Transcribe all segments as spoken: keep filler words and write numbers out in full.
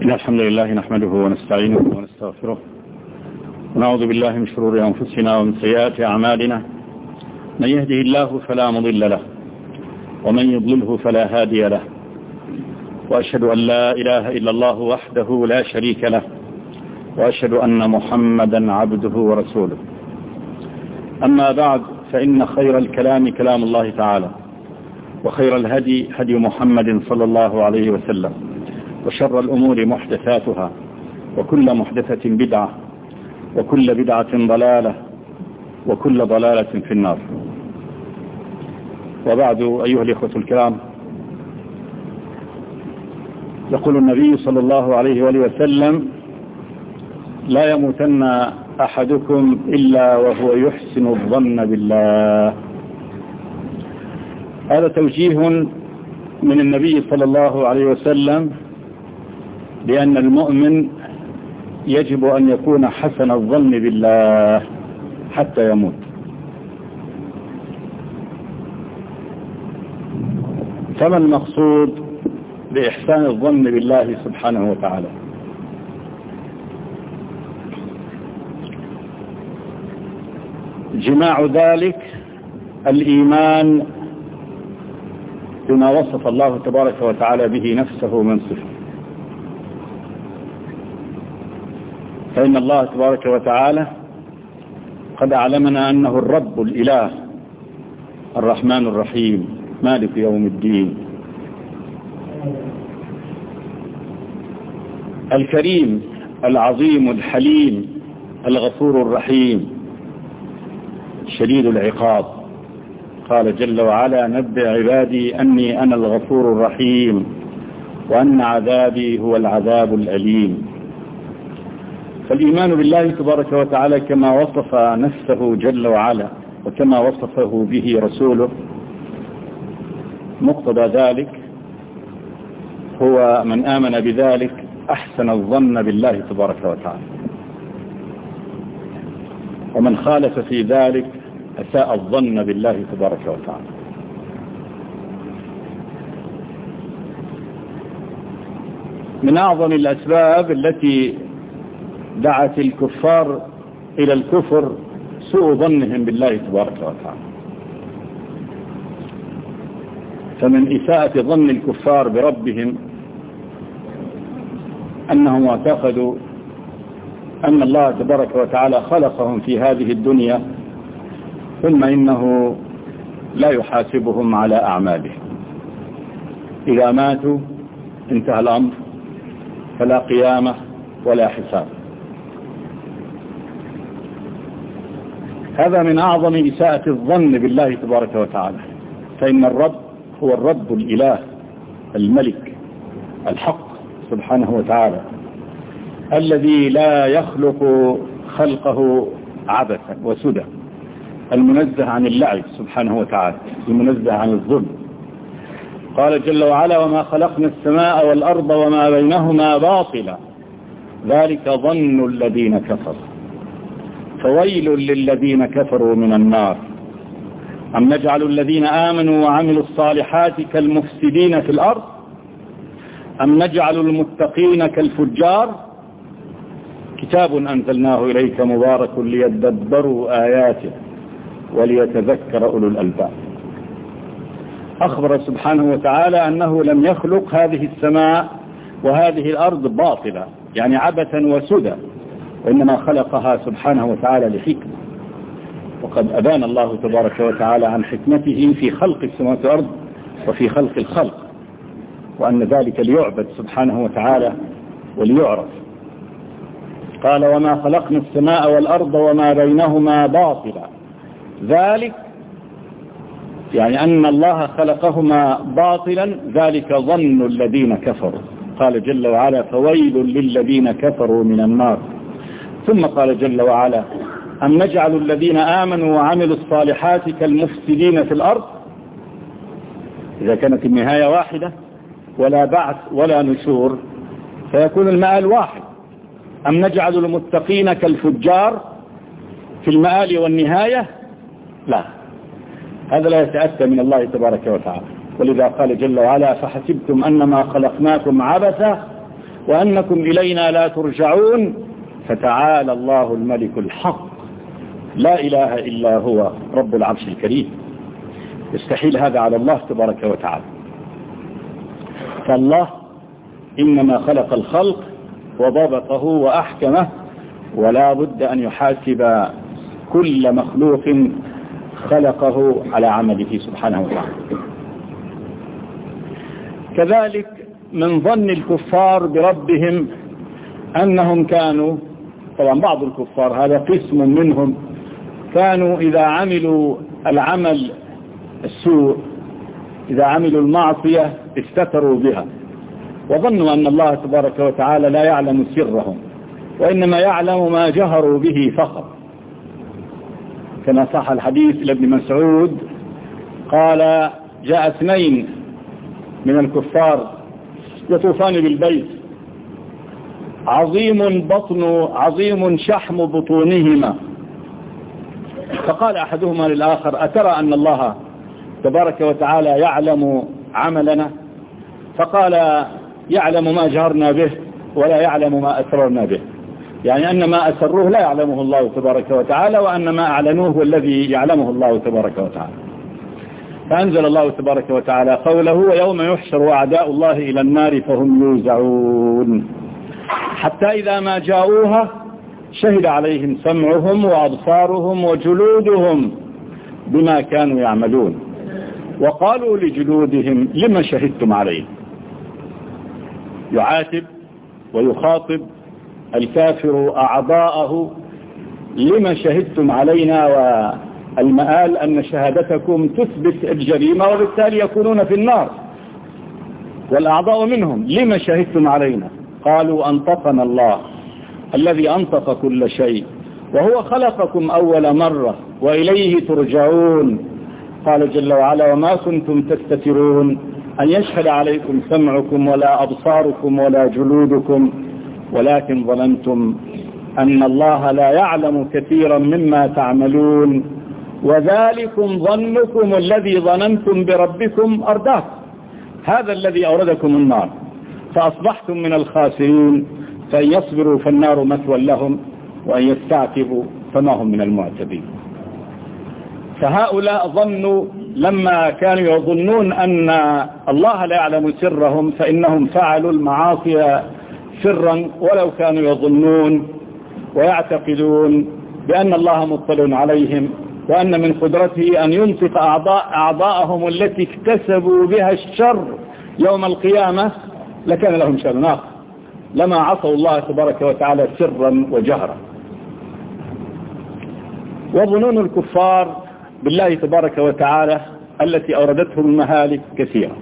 إن الحمد لله نحمده ونستعينه ونستغفره ونعوذ بالله من شرور أنفسنا ومن سيئات أعمالنا. من يهده الله فلا مضل له ومن يضلله فلا هادي له، وأشهد أن لا إله إلا الله وحده لا شريك له، وأشهد أن محمدا عبده ورسوله. أما بعد، فإن خير الكلام كلام الله تعالى، وخير الهدي هدي محمد صلى الله عليه وسلم، وشر الأمور محدثاتها، وكل محدثة بدعة، وكل بدعة ضلالة، وكل ضلالة في النار. وبعد، أيها الإخوة الكرام، يقول النبي صلى الله عليه وآله وسلم: لا يموتن أحدكم إلا وهو يحسن الظن بالله. هذا توجيه من النبي صلى الله عليه وسلم بأن المؤمن يجب أن يكون حسن الظن بالله حتى يموت. فما المقصود بإحسان الظن بالله سبحانه وتعالى؟ جماع ذلك الإيمان بما وصف الله تبارك وتعالى به نفسه من صفة. فإن الله تبارك وتعالى قد أعلمنا أنه الرب الإله الرحمن الرحيم مالك يوم الدين، الكريم العظيم الحليم الغفور الرحيم شديد العقاب. قال جل وعلا: نبئ عبادي أني أنا الغفور الرحيم وأن عذابي هو العذاب الأليم. فالإيمان بالله تبارك وتعالى كما وصف نفسه جل وعلا وكما وصفه به رسوله، مقتضى ذلك هو من آمن بذلك أحسن الظن بالله تبارك وتعالى، ومن خالف في ذلك أساء الظن بالله تبارك وتعالى. من أعظم الأسباب التي دعت الكفار إلى الكفر سوء ظنهم بالله تبارك وتعالى. فمن إساءة ظن الكفار بربهم أنهم اعتقدوا أن الله تبارك وتعالى خلقهم في هذه الدنيا ثم إنه لا يحاسبهم على أعمالهم. إذا ماتوا انتهى الأمر، فلا قيامة ولا حساب. هذا من أعظم إساءة الظن بالله تبارك وتعالى. فإن الرب هو الرب الإله الملك الحق سبحانه وتعالى، الذي لا يخلق خلقه عبثا وسدى، المنزه عن اللعب سبحانه وتعالى، المنزه عن الظلم. قال جل وعلا: وما خلقنا السماء والأرض وما بينهما باطلا ذلك ظن الذين كفروا فويل للذين كفروا من النار. أم نجعل الذين آمنوا وعملوا الصالحات كالمفسدين في الأرض أم نجعل المتقين كالفجار. كتاب أنزلناه إليك مبارك ليدبروا آياته وليتذكر أولو الألباب. أخبر سبحانه وتعالى أنه لم يخلق هذه السماء وهذه الأرض باطلا، يعني عبثا وسدى، وإنما خلقها سبحانه وتعالى لحكمة. وقد أبان الله تبارك وتعالى عن حكمته في خلق السماوات والأرض وفي خلق الخلق، وأن ذلك ليعبد سبحانه وتعالى وليعرف. قال: وما خلقنا السماء والأرض وما بينهما باطلا ذلك، يعني أن الله خلقهما باطلا، ذلك ظن الذين كفروا. قال جل وعلا: فويل للذين كفروا من النار. ثم قال جل وعلا: أم نجعل الذين آمنوا وعملوا الصالحات كالمفسدين في الأرض. إذا كانت النهاية واحدة ولا بعث ولا نشور فيكون المآل واحد. أم نجعل المتقين كالفجار في المآل والنهاية؟ لا، هذا لا يتأتى من الله تبارك وتعالى. ولذا قال جل وعلا: فحسبتم أنما خلقناكم عبثا وأنكم إلينا لا ترجعون، فتعالى الله الملك الحق لا إله إلا هو رب العرش الكريم. يستحيل هذا على الله تبارك وتعالى. فالله إنما خلق الخلق وضبطه وأحكمه، ولا بد أن يحاسب كل مخلوق خلقه على عمله سبحانه وتعالى. كذلك من ظن الكفار بربهم أنهم كانوا، طبعا بعض الكفار هذا قسم منهم، كانوا إذا عملوا العمل السوء، إذا عملوا المعصية استتروا بها، وظنوا أن الله تبارك وتعالى لا يعلم سرهم، وإنما يعلم ما جهروا به فقط. كما صح الحديث لابن مسعود قال: جاء اثنين من الكفار يطوفان بالبيت، عظيم بطن عظيم شحم بطونهما، فقال أحدهما للآخر: أترى أن الله تبارك وتعالى يعلم عملنا؟ فقال: يعلم ما جهرنا به ولا يعلم ما أسررنا به، يعني أن ما أسروه لا يعلمه الله تبارك وتعالى، وأن ما أعلنوه هو الذي يعلمه الله تبارك وتعالى. فأنزل الله تبارك وتعالى قوله: ويوم يحشر أعداء الله إلى النار فهم يوزعون، حتى إذا ما جاءوها شهد عليهم سمعهم وأبصارهم وجلودهم بما كانوا يعملون، وقالوا لجلودهم: لما شهدتم عليه؟ يعاتب ويخاطب الكافر أعضاءه: لما شهدتم علينا؟ والمآل أن شهادتكم تثبت الجريمة، وبالتالي يكونون في النار، والأعضاء منهم: لما شهدتم علينا؟ قالوا: أنطقنا الله الذي أنطق كل شيء، وهو خلقكم أول مرة وإليه ترجعون. قال جل وعلا: وما كنتم تستترون أن يشهد عليكم سمعكم ولا أبصاركم ولا جلودكم، ولكن ظننتم أن الله لا يعلم كثيرا مما تعملون، وذلكم ظنكم الذي ظننتم بربكم أرداكم، هذا الذي أوردكم النار، فأصبحتم من الخاسرين، فإن يصبروا فالنار مثوى لهم، وأن يستعتبوا فما هم من المعتبين. فهؤلاء ظنوا لما كانوا يظنون أن الله لا يعلم سرهم، فإنهم فعلوا المعاصي سرا، ولو كانوا يظنون ويعتقدون بأن الله مطلع عليهم، وأن من قدرته أن ينطق أعضاء أعضاءهم التي اكتسبوا بها الشر يوم القيامة، لكان لهم شأن آخر، لما عصوا الله تبارك وتعالى سرا وجهرا. وظنون الكفار بالله تبارك وتعالى التي أوردتهم المهالك كثيرة،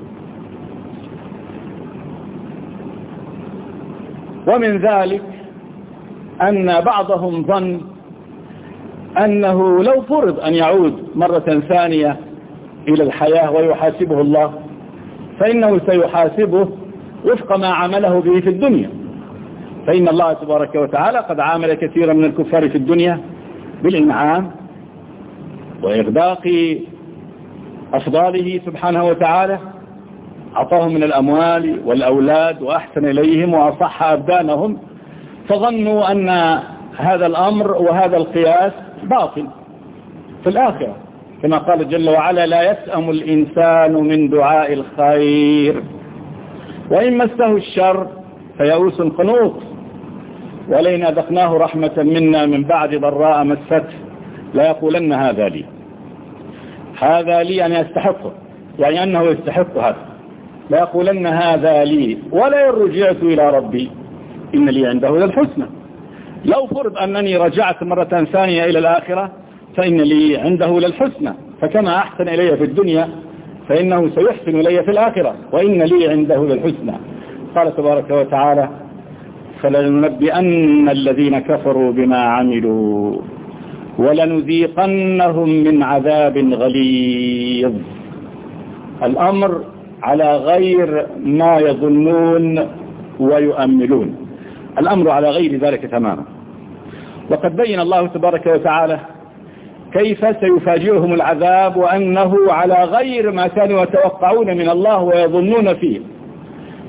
ومن ذلك أن بعضهم ظن أنه لو فرض أن يعود مرة ثانية إلى الحياة ويحاسبه الله، فإنه سيحاسبه وفق ما عمله به في الدنيا، فإن الله تبارك وتعالى قد عامل كثيرا من الكفار في الدنيا بالإنعام وإغداق أفضاله سبحانه وتعالى، أعطاهم من الأموال والأولاد وأحسن إليهم وأصح أبدانهم، فظنوا أن هذا الأمر وهذا القياس باطل في الآخرة، كما قال جل وعلا: لا يسأم الإنسان من دعاء الخير وإن مسه الشر فيئوس قنوط، ولئن أذقناه رحمة منا من بعد ضراء مسته لا يقولن هذا لي، هذا لي أن يستحقه، يعني أنه يستحق هذا، لا يقولن هذا لي ولا رجعت إلى ربي إن لي عنده للحسنى. لو فرض أنني رجعت مرة ثانية إلى الآخرة فإن لي عنده للحسنى، فكما أحسن إلي في الدنيا فإنه سيحسن إلي في الآخرة، وإن لي عنده للحسنى. قال تبارك وتعالى: فلننبئن الذين كفروا بما عملوا ولنذيقنهم من عذاب غليظ. الأمر على غير ما يظنون ويؤملون، الأمر على غير ذلك تماما. وقد بين الله تبارك وتعالى كيف سيفاجئهم العذاب، وأنه على غير ما كانوا يتوقعون من الله ويظنون فيه.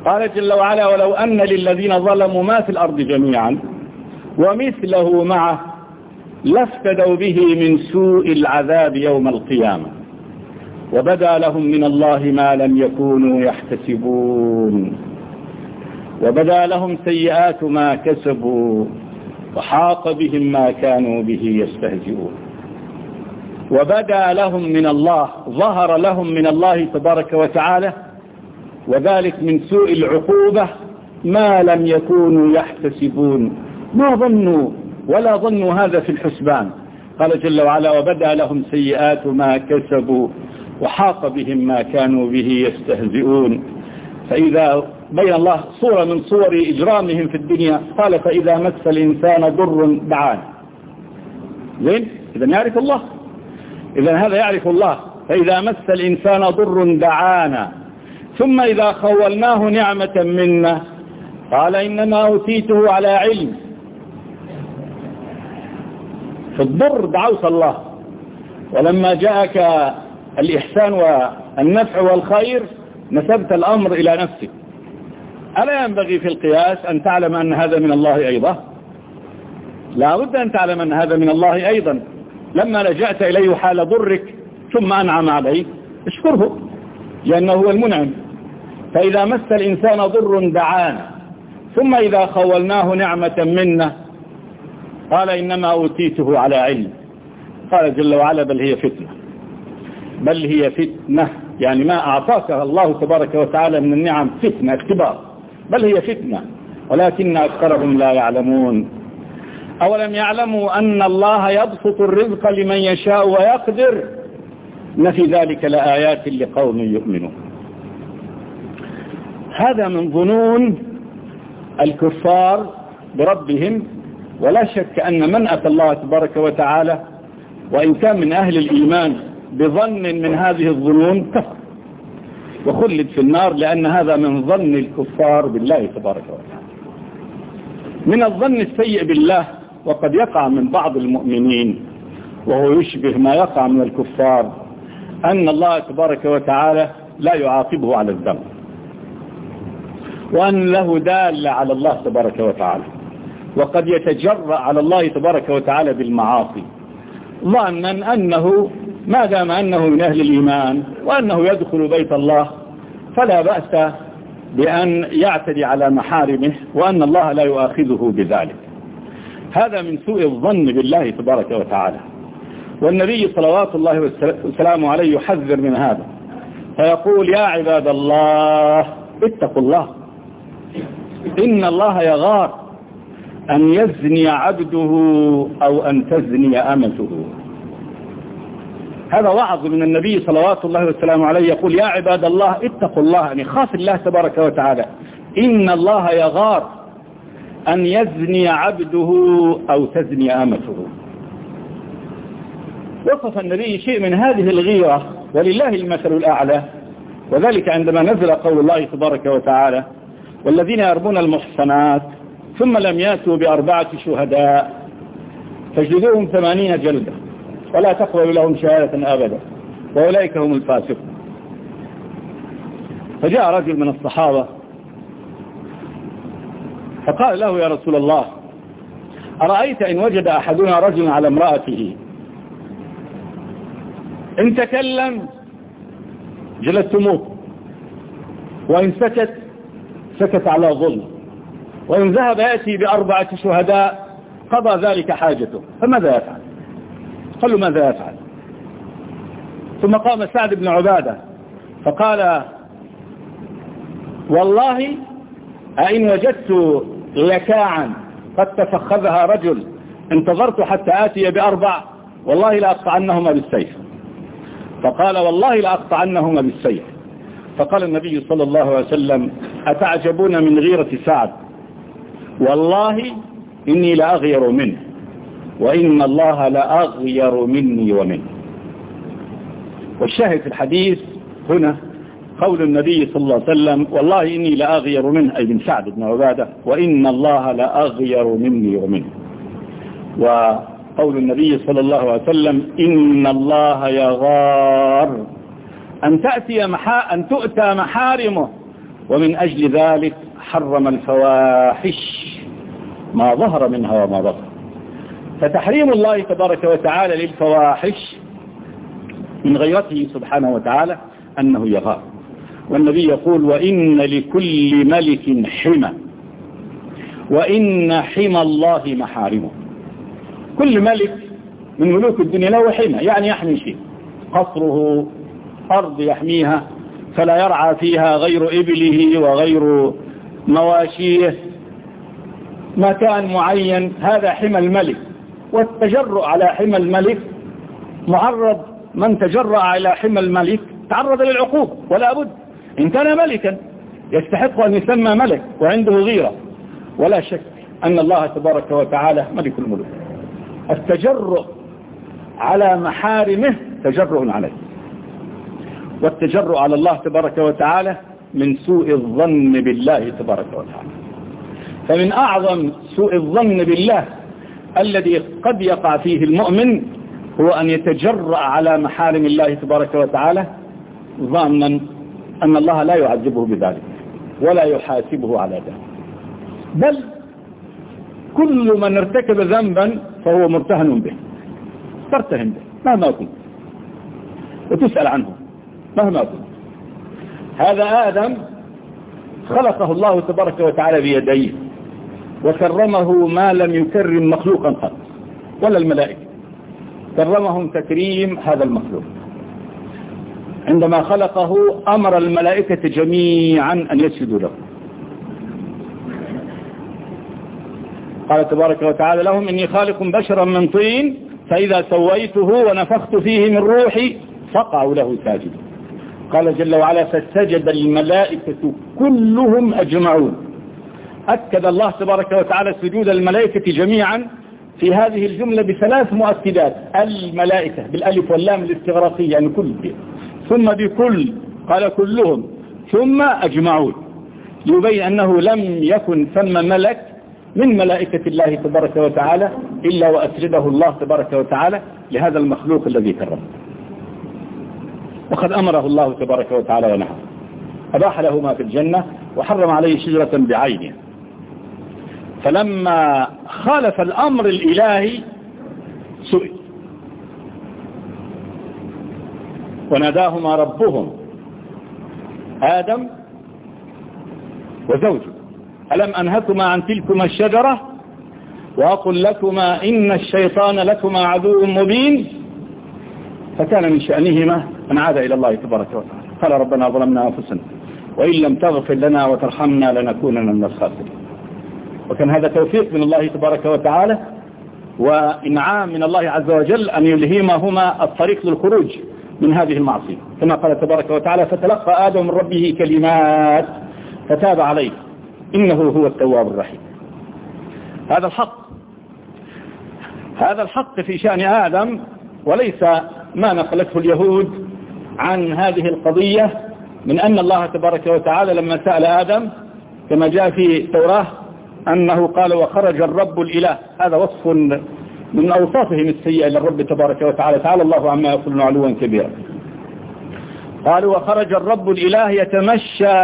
قال جل وعلا ولو أن للذين ظلموا ما في الأرض جميعا ومثله معه لافتدوا به من سوء العذاب يوم القيامة وبدا لهم من الله ما لم يكونوا يحتسبون وبدا لهم سيئات ما كسبوا وحاق بهم ما كانوا به يستهزئون. وبدا لهم من الله، ظهر لهم من الله تبارك وتعالى، وذلك من سوء العقوبة ما لم يكونوا يحتسبون، ما ظنوا ولا ظنوا هذا في الحسبان. قال جل وعلا وبدا لهم سيئات ما كسبوا وحاق بهم ما كانوا به يستهزئون. فإذا بين الله صورة من صور إجرامهم في الدنيا قال فإذا مس الإنسان ضر دعانا. زين، إذا يعرف الله، إذا هذا يعرف الله. فإذا مس الإنسان ضر دعانا ثم إذا خولناه نعمة منا قال إنما أوتيته على علم. في الضر دعوت الله، ولما جاءك الإحسان والنفع والخير نسبت الأمر إلى نفسك. ألا ينبغي في القياس أن تعلم أن هذا من الله أيضا؟ لا بد أن تعلم أن هذا من الله أيضا. لما لجأت إليه حال ضرك ثم أنعم عليك اشكره لأنه هو المنعم. فإذا مس الإنسان ضر دعانا ثم إذا خولناه نعمة منا قال إنما أوتيته على علم. قال جل وعلا بل هي فتنة، بل هي فتنة، يعني ما أعطاك الله تبارك وتعالى من النعم فتنة اختبار، بل هي فتنة ولكن أكثرهم لا يعلمون. أولم يعلموا أن الله يبسط الرزق لمن يشاء ويقدر إن في ذلك لآيات لقوم يؤمنون. هذا من ظنون الكفار بربهم، ولا شك أن من أتى الله تبارك وتعالى وإن كان من أهل الإيمان بظن من هذه الظنون كفر وخلد في النار، لأن هذا من ظن الكفار بالله تبارك وتعالى. من الظن السيء بالله، وقد يقع من بعض المؤمنين وهو يشبه ما يقع من الكفار، أن الله تبارك وتعالى لا يعاقبه على الذنب، وأن له دالة على الله تبارك وتعالى، وقد يتجرأ على الله تبارك وتعالى بالمعاصي ظنا أنه ما دام أنه من أهل الإيمان وأنه يدخل بيت الله فلا بأس بأن يعتدي على محارمه، وأن الله لا يؤاخذه بذلك. هذا من سوء الظن بالله تبارك وتعالى، والنبي صلوات الله والسلام عليه يحذر من هذا فيقول يا عباد الله اتقوا الله إن الله يغار أن يزني عبده أو أن تزني أمته. هذا وعظ من النبي صلوات الله والسلام عليه، يقول يا عباد الله اتقوا الله، يعني خاف الله تبارك وتعالى، إن الله يغار أن يزني عبده أو تزني أمته. وصف النبي شيء من هذه الغيرة ولله المثل الأعلى، وذلك عندما نزل قول الله تبارك وتعالى والذين يرمون المحصنات ثم لم يأتوا بأربعة شهداء فاجلدوهم ثمانين جلدة ولا تقبلوا لهم شهادة أبدا وأولئك هم الفاسقون. فجاء رجل من الصحابة فقال له يا رسول الله أرأيت إن وجد أحدنا رجلا على امرأته إن تكلم جلدتموه وإن سكت سكت على ظلم وإن ذهب يأتي بأربعة شهداء قضى ذلك حاجته، فماذا يفعل؟ قال له ماذا يفعل؟ ثم قام سعد بن عبادة فقال والله أئن وجدت لكاعا قد تفخذها رجل انتظرت حتى آتي بأربع والله لأقطعنهما بالسيف. فقال والله لأقطعنهما بالسيف. فقال النبي صلى الله عليه وسلم أتعجبون من غيرة سعد؟ والله إني لأغير منه وإن الله لأغير مني ومنه. والشاهد في الحديث هنا قول النبي صلى الله عليه وسلم والله إني لأغير منه، أي من سعد بن عبادة، وإن الله لأغير مني ومنه. وقول النبي صلى الله عليه وسلم إن الله يغار أن تأتي محا أن تؤتى محارمه ومن أجل ذلك حرم الفواحش ما ظهر منها وما بطن. فتحريم الله تبارك وتعالى للفواحش من غيرته سبحانه وتعالى أنه يغار. والنبي يقول وإن لكل ملك حمى وإن حمى الله محارمه. كل ملك من ملوك الدنيا له حمى، يعني يحمي شيء، قصره، أرض يحميها فلا يرعى فيها غير إبله وغير مواشيه، مكان معين، هذا حمى الملك. والتجرؤ على حمى الملك معرض، من تجرأ على حمى الملك تعرض للعقوبة ولا بد. إن كان ملكا يستحق أن يسمى ملك وعنده غيرة، ولا شك أن الله تبارك وتعالى ملك الملوك. التجرؤ على محارمه تجرؤ عليه، والتجرؤ على الله تبارك وتعالى من سوء الظن بالله تبارك وتعالى. فمن أعظم سوء الظن بالله الذي قد يقع فيه المؤمن هو أن يتجرأ على محارم الله تبارك وتعالى ظانا أن الله لا يعذبه بذلك ولا يحاسبه على ذلك. بل كل من ارتكب ذنبا فهو مرتهن به، ترتهن به مهما كنت وتسأل عنه مهما كنت. هذا آدم خلقه الله تبارك وتعالى بيديه وكرمه ما لم يكرم مخلوقا قط ولا الملائكة، كرمهم تكريم هذا المخلوق. عندما خلقه أمر الملائكة جميعا أن يسجدوا له. قال تبارك وتعالى لهم إني خالق بشرا من طين فإذا سويته ونفخت فيه من روحي فقعوا له ساجدا. قال جل وعلا فسجد الملائكة كلهم أجمعون. أكد الله تبارك وتعالى سجود الملائكة جميعا في هذه الجملة بثلاث مؤكدات: الملائكة بالألف واللام الاستغراقية يعني كل، ثم بكل قال كلهم، ثم أجمعون، يبين أنه لم يكن ثم ملك من ملائكة الله تبارك وتعالى إلا وأسجده الله تبارك وتعالى لهذا المخلوق الذي كرمه. وقد أمره الله تبارك وتعالى ونهاه، أباح له ما في الجنة وحرم عليه شجرة بعينها. فلما خالف الأمر الإلهي سئل وناداهما ربهم آدم وزوجه ألم أنهكما عن تلكما الشجرة وأقل لكما إن الشيطان لكما عدو مبين. فكان من شأنهما أن عاد إلى الله تبارك وتعالى قال ربنا ظلمنا أنفسنا وإن لم تغفر لنا وترحمنا لنكونن من الخاسرين. وكان هذا توفيق من الله تبارك وتعالى وإنعام من الله عز وجل أن يلهمهما الطريق للخروج من هذه المعصية، كما قال تبارك وتعالى فتلقى آدم من ربه كلمات فتاب عليه إنه هو التواب الرحيم. هذا الحق هذا الحق في شأن آدم، وليس ما نقلته اليهود عن هذه القضية من أن الله تبارك وتعالى لما سأل آدم كما جاء في التوراة أنه قال وخرج الرب الإله. هذا وصف من أوصافهم السيئة للرب تبارك وتعالى، تعالى الله عما يقولون علوا كبيرا. قالوا وخرج الرب الإله يتمشى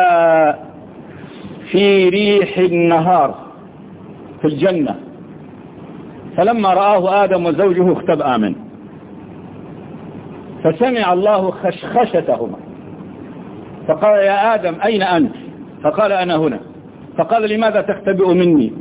في ريح النهار في الجنة فلما رآه آدم وزوجه اختبأ منه فسمع الله خشخشتهما فقال يا آدم أين أنت؟ فقال أنا هنا. فقال لماذا تختبئ مني؟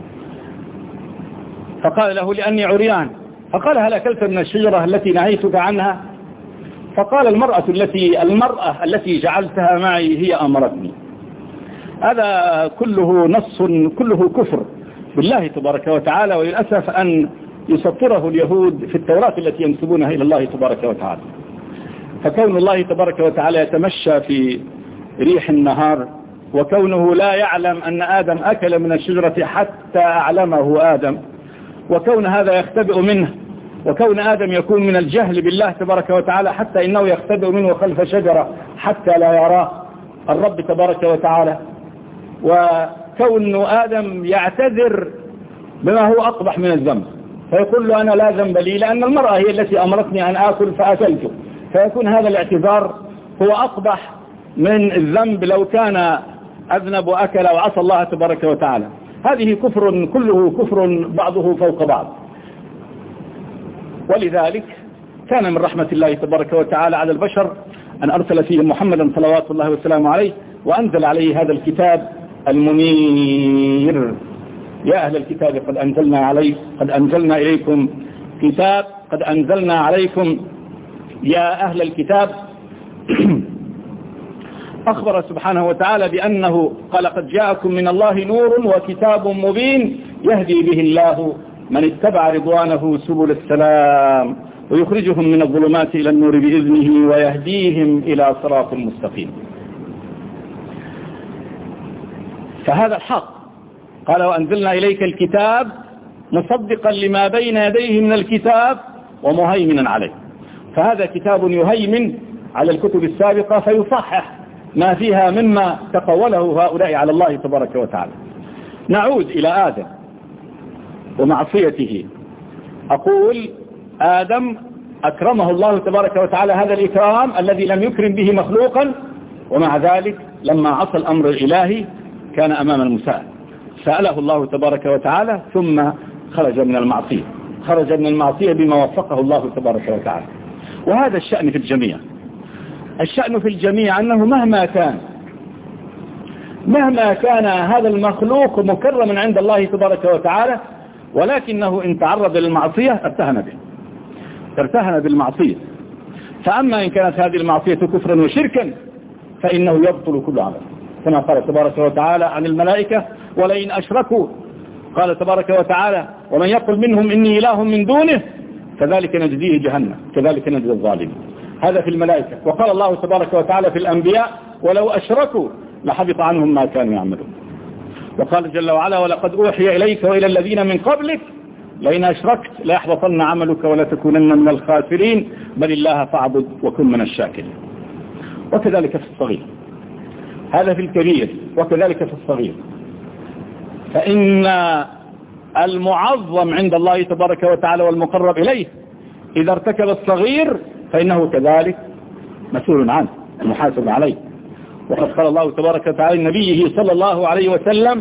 فقال له لأني عريان. فقال هل أكلت من الشجرة التي نهيتك عنها؟ فقال المرأة التي المرأة التي جعلتها معي هي أمرتني. هذا كله نص كله كفر بالله تبارك وتعالى، وللأسف أن يسطره اليهود في التوراة التي ينسبونها إلى الله تبارك وتعالى. فكون الله تبارك وتعالى يتمشى في ريح النهار وكونه لا يعلم أن آدم أكل من الشجرة حتى أعلمه آدم، وكون هذا يختبئ منه، وكون آدم يكون من الجهل بالله تبارك وتعالى حتى إنه يختبئ منه خلف شجرة حتى لا يراه الرب تبارك وتعالى، وكون آدم يعتذر بما هو أقبح من الذنب فيقول له أنا لا ذنب لي لأن المرأة هي التي أمرتني أن آكل فأكلت، فيكون هذا الاعتذار هو أقبح من الذنب لو كان أذنب وأكل وعصى الله تبارك وتعالى. هذه كفر كله كفر بعضه فوق بعض. ولذلك كان من رحمة الله تبارك وتعالى على البشر أن أرسل فيهم محمدا صلوات الله وسلامه عليه، وأنزل عليه هذا الكتاب المنير. يا أهل الكتاب قد أنزلنا عليه قد أنزلنا إليكم كتاب قد أنزلنا عليكم يا أهل الكتاب. أخبر سبحانه وتعالى بأنه قال قد جاءكم من الله نور وكتاب مبين يهدي به الله من اتبع رضوانه سبل السلام ويخرجهم من الظلمات إلى النور بإذنه ويهديهم إلى صراط مستقيم. فهذا الحق. قال وأنزلنا إليك الكتاب مصدقا لما بين يديه من الكتاب ومهيمنا عليه. فهذا كتاب يهيمن على الكتب السابقة فيصحح ما فيها مما تقوله هؤلاء على الله تبارك وتعالى. نعود إلى آدم ومعصيته. أقول آدم أكرمه الله تبارك وتعالى هذا الإكرام الذي لم يكرم به مخلوقا، ومع ذلك لما عصى الأمر الإلهي كان أمام المساءلة. سأله الله تبارك وتعالى ثم خرج من المعصية خرج من المعصية بما وفقه الله تبارك وتعالى. وهذا الشأن في الجميع. الشأن في الجميع أنه مهما كان مهما كان هذا المخلوق مكرما عند الله تبارك وتعالى، ولكنه إن تعرض للمعصية ارتهن به ارتهن بالمعصية. فأما إن كانت هذه المعصية كفرا وشركا فإنه يبطل كل عمل، كما قال تبارك وتعالى عن الملائكة ولئن أشركوا، قال تبارك وتعالى ومن يقل منهم إني إله من دونه كذلك نجزيه جهنم كذلك نجزي الظالمين. هذا في الملائكة. وقال الله تبارك وتعالى في الأنبياء ولو أشركوا لحبط عنهم ما كانوا يعملون. وقال جل وعلا ولقد أوحي إليك وإلى الذين من قبلك لئن أشركت ليحبطن عملك ولتكونن من الخاسرين بل الله فاعبد وكن من الشاكرين. وكذلك في الصغير. هذا في الكبير وكذلك في الصغير. فإن المعظم عند الله تبارك وتعالى والمقرب إليه إذا ارتكب الصغير فإنه كذلك مسؤول عنه محاسب عليه. وقد قال الله تبارك وتعالى لنبيه صلى الله عليه وسلم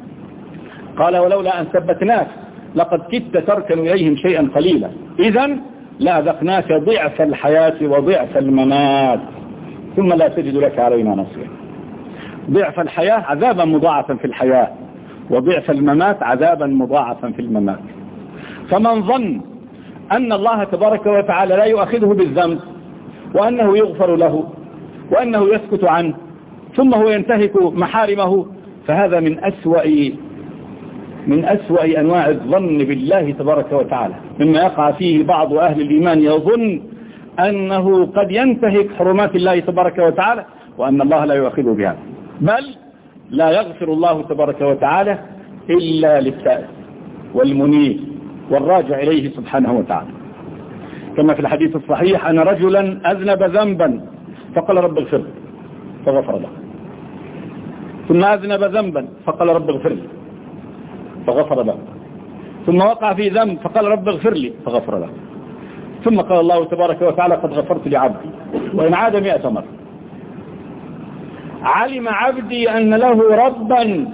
قال ولولا أن ثبتناك لقد كدت تركن إليهم شيئا قليلا إذن لأذقناك ضعف الحياة وضعف الممات ثم لا تجد لك علينا نصيرا. ضعف الحياة عذابا مضاعفا في الحياة، وضعف الممات عذابا مضاعفا في الممات. فمن ظن أن الله تبارك وتعالى لا يؤاخذه بالذنب وأنه يغفر له وأنه يسكت عنه ثم هو ينتهك محارمه فهذا من أسوأ من أسوأ أنواع الظن بالله تبارك وتعالى، مما يقع فيه بعض أهل الإيمان يظن أنه قد ينتهك حرمات الله تبارك وتعالى وأن الله لا يؤاخذه بها، بل لا يغفر الله تبارك وتعالى إلا للتائب والمنيب والراجع إليه سبحانه وتعالى. كما في الحديث الصحيح أن رجلا أذنب ذنبا فقال رب اغفر لي فغفر له، ثم أذنب ذنبا فقال رب اغفر لي فغفر له، ثم وقع في ذنب فقال رب اغفر لي فغفر له، ثم قال الله تبارك وتعالى قد غفرت لعبدي وإن عاد مئة مرة. علم عبدي أن له ربا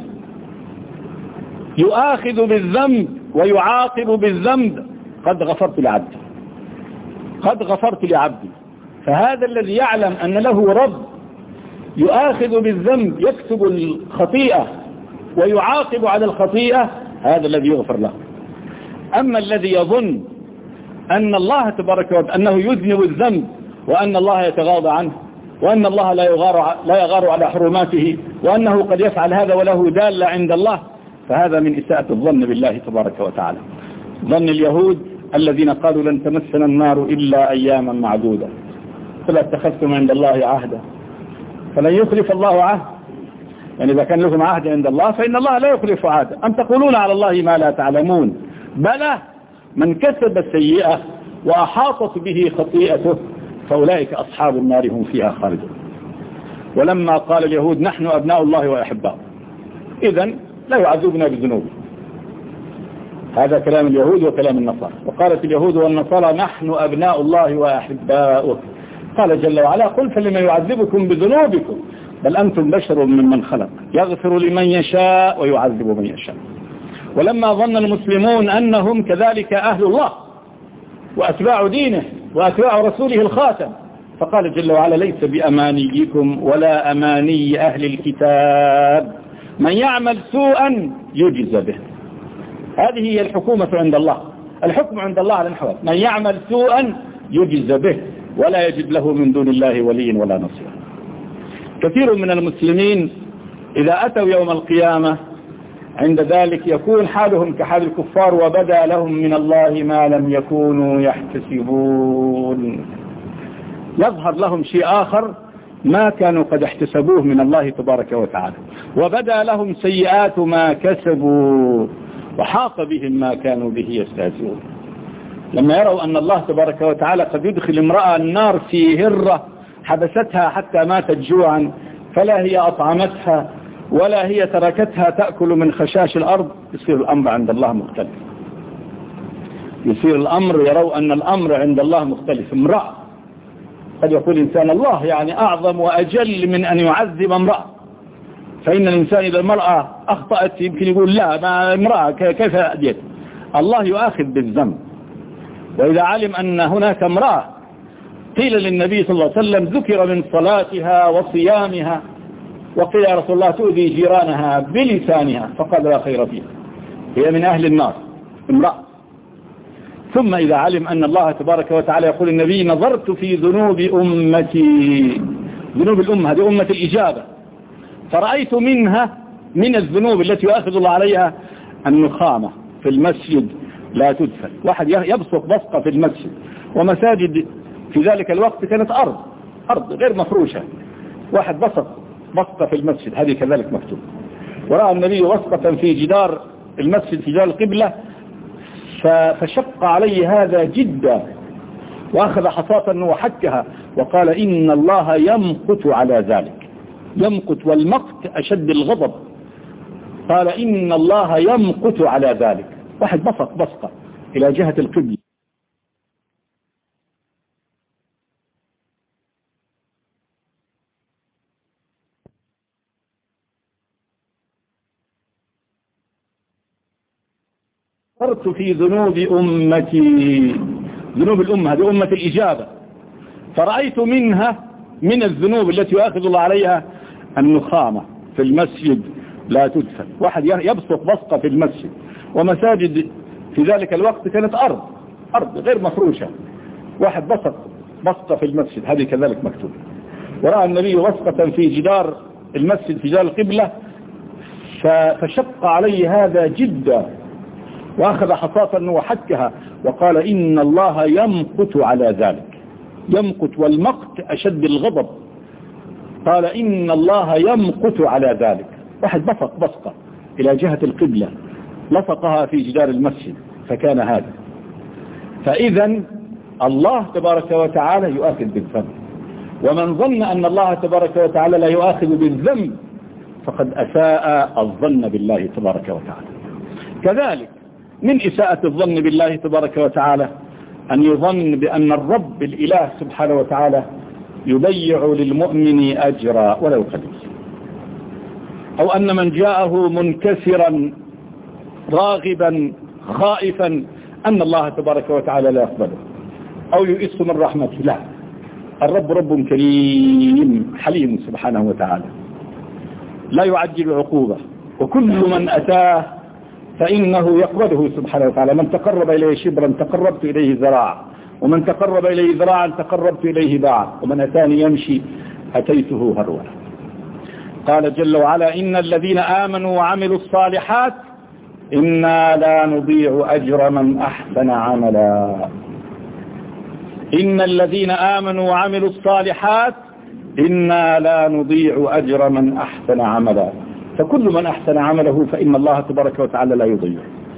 يؤاخذ بالذنب ويعاقب بالذنب قد غفرت لعبدي قد غفرت لعبدي. فهذا الذي يعلم أن له رب يؤاخذ بالذنب يكتب الخطيئة ويعاقب على الخطيئة هذا الذي يغفر له. أما الذي يظن أن الله تبارك وتعالى أنه يذنب الذنب وأن الله يتغاضى عنه وأن الله لا يغار لا يغار على حرماته وأنه قد يفعل هذا وله دالة عند الله، فهذا من إساءة الظن بالله تبارك وتعالى. ظن اليهود الذين قالوا لن تمسنا النار إلا أياما معدودة فلا اتخذتم عند الله عهدا فلن يخلف الله عهد. يعني إذا كان لكم عهد عند الله فإن الله لا يخلف عهدا. أم تقولون على الله ما لا تعلمون بلى من كسب سيئة وأحاطت به خطيئته فأولئك أصحاب النار هم فيها خالدون. ولما قال اليهود نحن أبناء الله وأحباؤه إذن لا يعذبنا بذنوب. هذا كلام اليهود وكلام النصارى. وقالت اليهود والنصارى نحن أبناء الله وأحباؤه. قال جل وعلا قل فلما يعذبكم بذنوبكم بل أنتم بشر ممن خلق يغفر لمن يشاء ويعذب من يشاء. ولما ظن المسلمون أنهم كذلك أهل الله وأتباع دينه وأتباع رسوله الخاتم، فقال جل وعلا ليس بأمانيكم ولا أماني أهل الكتاب من يعمل سوءا يجز به. هذه هي الحكومة عند الله، الحكم عند الله على الحوال، من يعمل سوءا يجز به ولا يجد له من دون الله ولي ولا نصير. كثير من المسلمين إذا أتوا يوم القيامة عند ذلك يكون حالهم كحال الكفار وبدا لهم من الله ما لم يكونوا يحتسبون. يظهر لهم شيء آخر ما كانوا قد احتسبوه من الله تبارك وتعالى، وبدا لهم سيئات ما كسبوا وحاق بهم ما كانوا به يستهزئون. لما يروا أن الله تبارك وتعالى قد يدخل امرأة النار في هرة حبستها حتى ماتت جوعا فلا هي أطعمتها ولا هي تركتها تأكل من خشاش الأرض، يصير الأمر عند الله مختلف. يصير الأمر يروا أن الأمر عند الله مختلف. امرأة قد يقول إنسان الله يعني أعظم وأجل من أن يعذب امرأة، فإن الإنسان إذا المرأة أخطأت يمكن يقول لا ما امرأة كيف أديت. الله يؤاخذ بالذنب. وإذا علم أن هناك امرأة قيل للنبي صلى الله عليه وسلم ذكر من صلاتها وصيامها وقيل يا رسول الله تؤذي جيرانها بلسانها، فقال لا خير فيها هي من أهل النار امرأة. ثم إذا علم أن الله تبارك وتعالى يقول النبي نظرت في ذنوب أمتي، ذنوب الأمة هذه أمة الإجابة، فرأيت منها من الذنوب التي يؤاخذ الله عليها النخامة في المسجد لا تدفن. واحد يبصق بصقة في المسجد، ومساجد في ذلك الوقت كانت أرض أرض غير مفروشة، واحد بصق بصقة في المسجد هذه كذلك مكتوب. ورأى النبي بصقة في جدار المسجد في جدار القبلة فشق عليه هذا جدا، وأخذ حصاة وحكها وقال إن الله يمقت على ذلك. يمقت، والمقت أشد الغضب. قال إن الله يمقت على ذلك. واحد بصق بصقة إلى جهة القبلة. نظرت في ذنوب أمتي، ذنوب الأمة هذه أمة الإجابة، فرأيت منها من الذنوب التي يؤاخذ الله عليها النخامة في المسجد لا تدفن. واحد يبصق بصقة في المسجد، ومساجد في ذلك الوقت كانت أرض أرض غير مفروشة، واحد بصق بصقة في المسجد هذه كذلك مكتوب. ورأى النبي بصقة في جدار المسجد في جدار القبلة فشق عليه هذا جدا، وأخذ حصاة وحكها وقال إن الله يمقت على ذلك. يمقت، والمقت أشد الغضب. قال إن الله يمقت على ذلك. واحد بصق بصقة إلى جهة القبلة لصقها في جدار المسجد فكان هذا. فإذا الله تبارك وتعالى يؤاخذ بالذنب، ومن ظن أن الله تبارك وتعالى لا يؤاخذ بالذنب فقد أساء الظن بالله تبارك وتعالى. كذلك من إساءة الظن بالله تبارك وتعالى أن يظن بأن الرب الإله سبحانه وتعالى يضيع للمؤمن أجرا ولو قليل، أو أن من جاءه منكسرا راغبا خائفا أن الله تبارك وتعالى لا يقبله أو يئس من رحمته. لا، الرب رب كريم حليم سبحانه وتعالى لا يعجل عقوبة، وكل من أتاه فإنه يقبله سبحانه وتعالى. من تقرب إليه شبرا تقربت إليه ذراعا، ومن تقرب إليه ذراعا تقربت إليه باعا، ومن أتاني يمشي أتيته هرولا. قال جل وعلا إن الذين آمنوا وعملوا الصالحات إنا لا نضيع أجر من أحسن عملا. إن الذين آمنوا وعملوا الصالحات إنا لا نضيع أجر من أحسن عملا. فكل من أحسن عمله فإن الله تبارك وتعالى لا يضيع.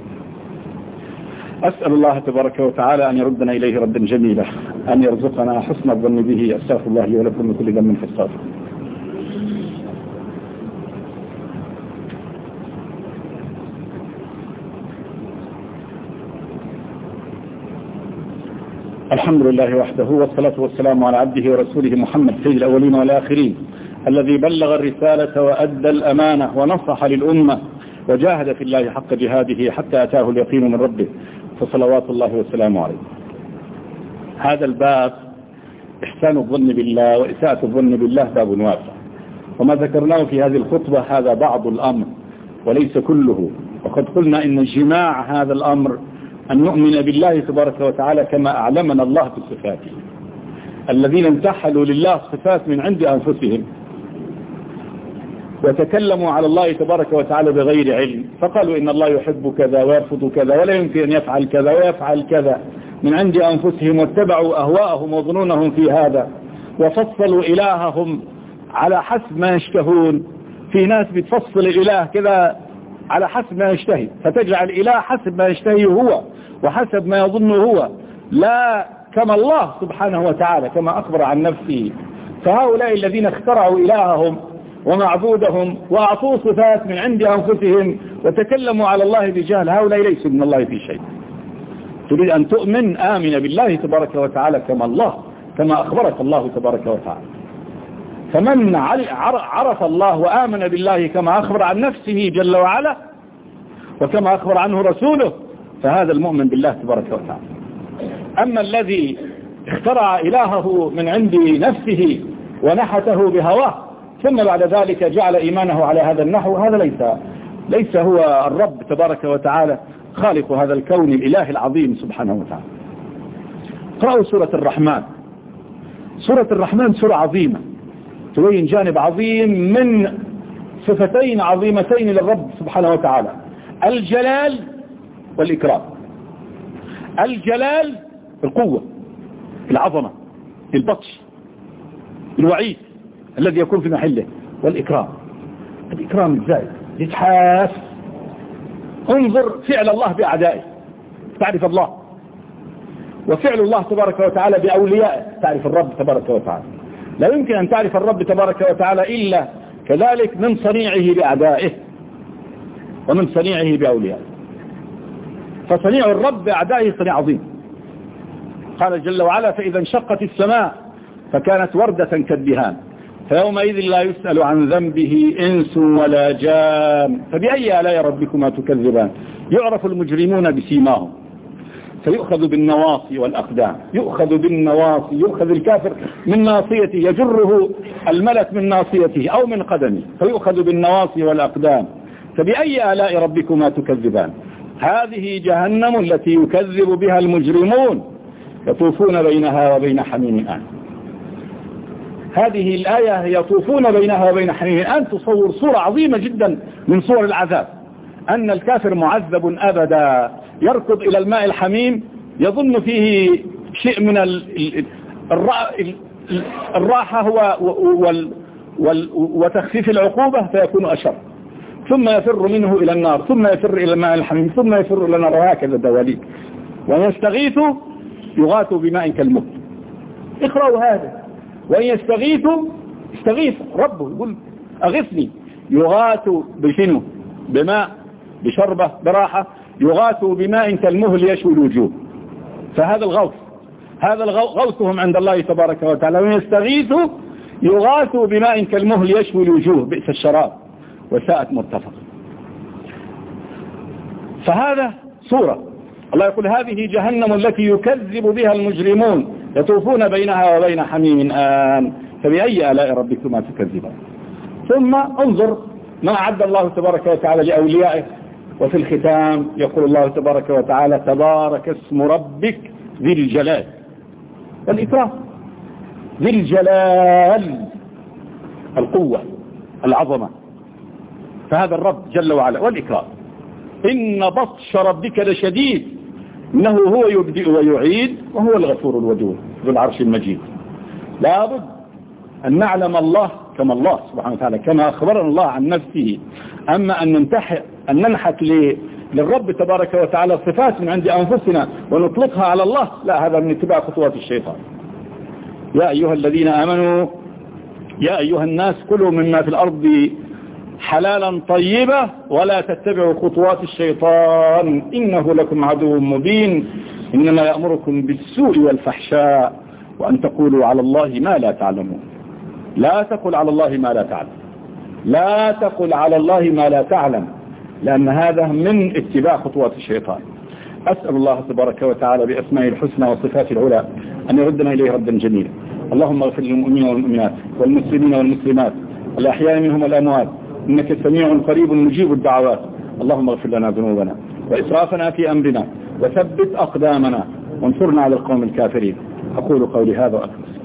أسأل الله تبارك وتعالى أن يردنا إليه ردا جميلا، أن يرزقنا حسن الظن به. أستغفر الله لي ولكم من كل ذنب فاستغفروه. الحمد لله وحده، والصلاة والسلام على عبده ورسوله محمد سيد الأولين والآخرين الذي بلغ الرسالة وأدى الأمانة ونصح للأمة وجاهد في الله حق جهاده حتى أتاه اليقين من ربه، فصلوات الله وسلامه عليه. هذا الباب إحسان الظن بالله وإساءة الظن بالله باب واسع، وما ذكرناه في هذه الخطبة هذا بعض الأمر وليس كله. وقد قلنا إن جماع هذا الأمر أن نؤمن بالله تبارك وتعالى كما أعلمنا الله في صفاته. الذين انتحلوا لله صفات من عند أنفسهم وتكلموا على الله تبارك وتعالى بغير علم، فقالوا إن الله يحب كذا ويرفض كذا ولا يمكن أن يفعل كذا ويفعل كذا من عند أنفسهم، واتبعوا أهواءهم وظنونهم في هذا، وفصلوا إلههم على حسب ما يشتهون. في ناس بتفصل الإله كذا على حسب ما يشتهي، فتجعل الإله حسب ما يشتهي هو وحسب ما يظن هو، لا كما الله سبحانه وتعالى كما أخبر عن نفسه. فهؤلاء الذين اخترعوا إلههم ومعبودهم وأعطوه صفات من عند أنفسهم وتكلموا على الله بجهل، هؤلاء ليسوا من الله في شيء. تريد أن تؤمن آمن بالله تبارك وتعالى كما الله كما أخبرك الله تبارك وتعالى. فمن عرف الله وآمن بالله كما أخبر عن نفسه جل وعلا وكما أخبر عنه رسوله فهذا المؤمن بالله تبارك وتعالى. أما الذي اخترع إلهه من عند نفسه ونحته بهواه ثم بعد ذلك جعل إيمانه على هذا النحو، هذا ليس ليس هو الرب تبارك وتعالى خالق هذا الكون الإله العظيم سبحانه وتعالى. قرأوا سورة الرحمن. سورة الرحمن سورة عظيمة تبين جانب عظيم من صفتين عظيمتين للرب سبحانه وتعالى: الجلال والإكرام. الجلال القوة، العظمة، البطش، الوعيد الذي يكون في محله، والإكرام الإكرام الزائد يتحاس. انظر فعل الله بأعدائه تعرف الله، وفعل الله تبارك وتعالى بأوليائه تعرف الرب تبارك وتعالى. لا يمكن أن تعرف الرب تبارك وتعالى إلا كذلك من صنيعه بأعدائه ومن صنيعه بأوليائه. فصنيع الرب بأعدائه صنيع عظيم. قال جل وعلا: فإذا انشقت السماء فكانت وردة كالدهان فيومئذ لا يسأل عن ذنبه إنس ولا جان فبأي آلاء ربكما تكذبان. يعرف المجرمون بسيماهم فيؤخذ بالنواصي والأقدام. يؤخذ بالنواصي، يؤخذ الكافر من ناصيته، يجره الملك من ناصيته أو من قدمه، فيؤخذ بالنواصي والأقدام. فبأي آلاء ربكما تكذبان. هذه جهنم التي يكذب بها المجرمون يطوفون بينها وبين حميم آن. هذه الآية يطوفون بينها وبين حميم آن تصور صورة عظيمة جدا من صور العذاب، أن الكافر معذب أبدا يركض إلى الماء الحميم يظن فيه شيء من الراحة وتخفيف العقوبة فيكون أشر، ثم يفر منه إلى النار، ثم يفر إلى الماء الحميم، ثم يفر إلى النار، وهكذا دواليك. وإن يستغيثوا يغاثوا بماء كالمهل. اقرأوا هذا. وإن يستغيثوا استغيث ربه يقول أغثني، يغاثوا بشنو؟ بماء، بشربة، براحة. يغاثوا بماء كالمهل يشوي الوجوه. فهذا الغوث، هذا غوثهم عند الله تبارك وتعالى. وإن يستغيثوا يغاثوا بماء كالمهل يشوي الوجوه بئس الشراب وساءت مرتفق. فهذا صورة. الله يقول: هذه جهنم التي يكذب بها المجرمون يطوفون بينها وبين حميم آن فبأي آلاء ربكما تكذبان. ثم انظر ما أعد الله تبارك وتعالى لأوليائه. وفي الختام يقول الله تبارك وتعالى: تبارك اسم ربك ذي الجلال والإكرام. ذي الجلال القوة العظمة، فهذا الرب جل وعلا، والإكرام. إن بطش ربك لشديد إنه هو يبدئ ويعيد وهو الغفور الودود ذو العرش المجيد. لابد أن نعلم الله كما الله سبحانه وتعالى كما أخبرنا الله عن نفسه. أما أن ننتحي أن ننحت للرب تبارك وتعالى صفات من عند أنفسنا ونطلقها على الله، لا، هذا من اتباع خطوات الشيطان. يا أيها الذين آمنوا يا أيها الناس كلوا مما في الأرض حلالا طيبا ولا تتبعوا خطوات الشيطان إنه لكم عدو مبين إنما يأمركم بالسوء والفحشاء وأن تقولوا على الله ما لا تعلمون. لا تقل على الله ما لا تعلم، لا تقل على الله ما لا تعلم، لأن هذا من اتباع خطوات الشيطان. أسأل الله تبارك وتعالى بأسمائه الحسنى وصفاته العلى أن يردنا إليه ردا جميلا. اللهم اغفر للمؤمنين والمؤمنات والمسلمين والمسلمات الأحياء منهم والأموات، إنك سميع قريب مجيب الدعوات. اللهم اغفر لنا ذنوبنا وإسرافنا في أمرنا وثبت أقدامنا وانصرنا على القوم الكافرين. أقول قولي هذا وأخلص.